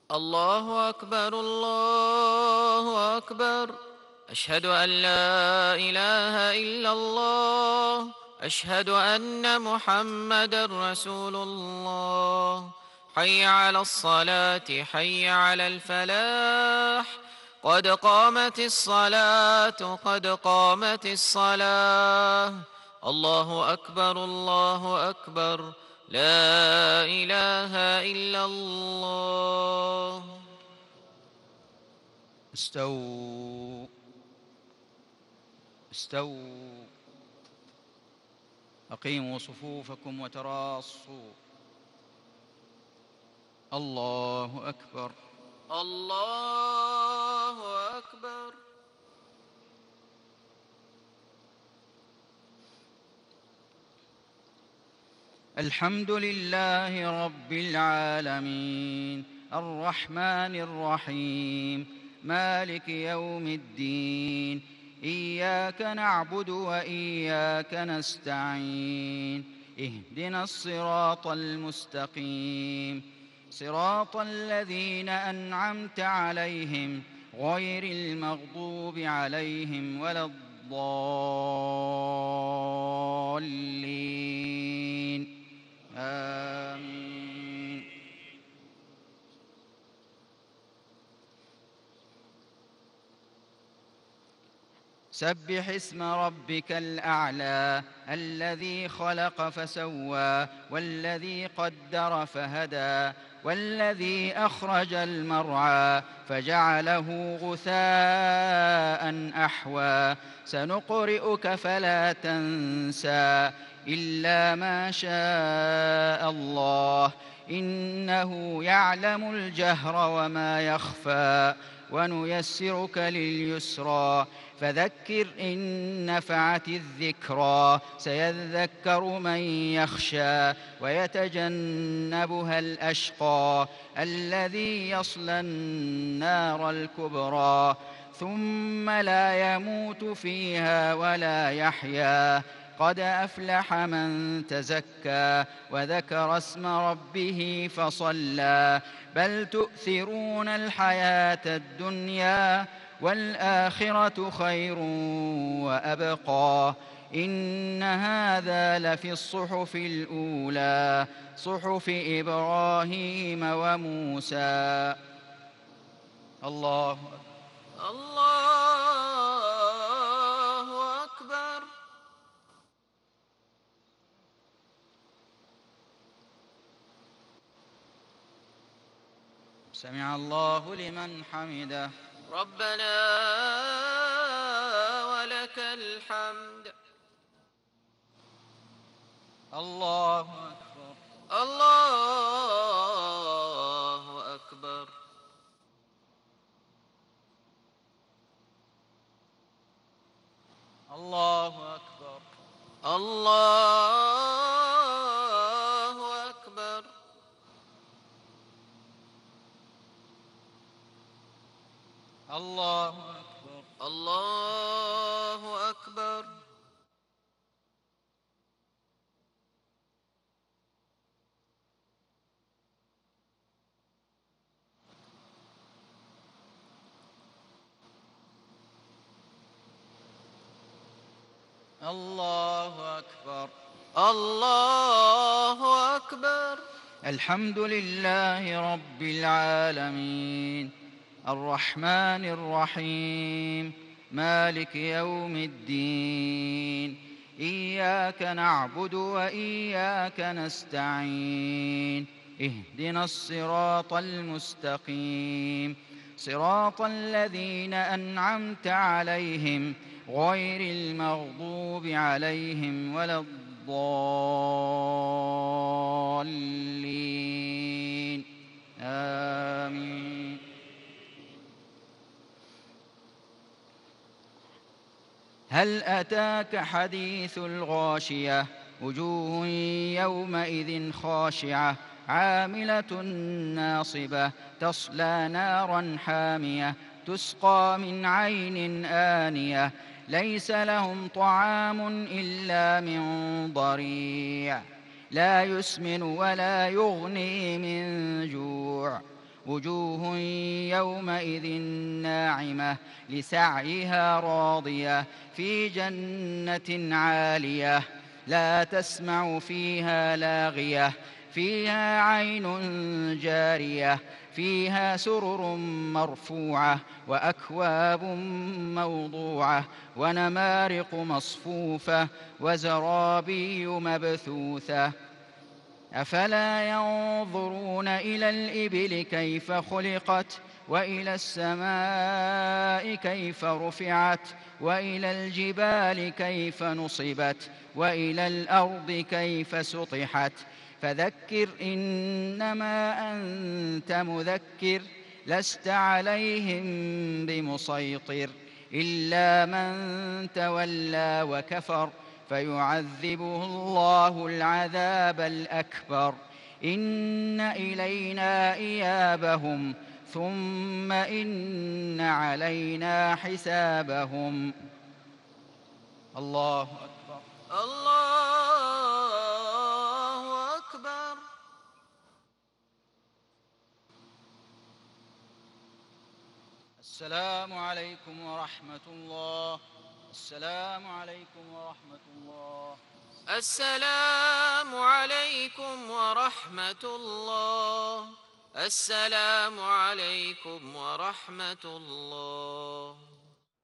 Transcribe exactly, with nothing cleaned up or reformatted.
الله أكبر الله أكبر. أشهد أن لا إله إلا الله. أشهد أن محمدًا رسول الله. حي على الصلاة حي على الفلاح. قد قامت الصلاة قد قامت الصلاة. الله أكبر الله أكبر. لا إله إلا الله. استووا استووا أقيموا صفوفكم وتراصوا. الله أكبر. الله أكبر. الحمد لله رب العالمين الرحمن الرحيم مالك يوم الدين. إياك نعبد وإياك نستعين. اهدنا الصراط المستقيم صراط الذين أنعمت عليهم غير المغضوب عليهم ولا الضالين. آمين. سبح اسم ربك الأعلى الذي خلق فسوى والذي قدر فهدى والذي أخرج المرعى فجعله غثاء أحوى. سنقرئك فلا تنسى إلا ما شاء الله إنه يعلم الجهر وما يخفى. ونيسرك لليسرى فذكر إن نفعت الذكرى. سيذكر من يخشى ويتجنبها الأشقى الذي يصلى النار الكبرى ثم لا يموت فيها ولا يحيا. قد أفلح من تزكى وذكر اسم ربه فصلى. بل تؤثرون الحياة الدنيا والآخرة خير وأبقى. إن هذا لفي الصحف الأولى صحف إبراهيم وموسى. الله الله أكبر. سمع الله لمن حمده. ربنا ولك الحمد. الله أكبر. الله أكبر. الله أكبر. الله أكبر. الله أكبر. الله أكبر. الله أكبر. الله أكبر. الحمد لله رب العالمين الرحمن الرحيم مالك يوم الدين. إياك نعبد وإياك نستعين. اهدنا الصراط المستقيم صراط الذين أنعمت عليهم غير المغضوب عليهم ولا الضالين. آمين. هل أتاك حديث الغاشية وجوه يومئذ خاشعة عاملة ناصبة تصلى نارا حامية تسقى من عين آنية ليس لهم طعام إلا من ضريع لا يسمن ولا يغني من جوع وجوه يومئذ ناعمة لسعيها راضية في جنة عالية لا تسمع فيها لاغية فيها عين جارية فيها سرر مرفوعة وأكواب موضوعة ونمارق مصفوفة وزرابي مبثوثة أفلا ينظرون إلى الإبل كيف خلقت وإلى السماء كيف رفعت وإلى الجبال كيف نصبت وإلى الأرض كيف سطحت فذكر إنما أنت مذكر لست عليهم بمسيطر إلا من تولى وكفر فيعذبه الله العذاب الأكبر إن إلينا إيابهم ثم إن علينا حسابهم. الله أكبر. الله أكبر. السلام عليكم ورحمة الله. السلام عليكم ورحمة الله. السلام عليكم ورحمة الله. السلام عليكم ورحمة الله.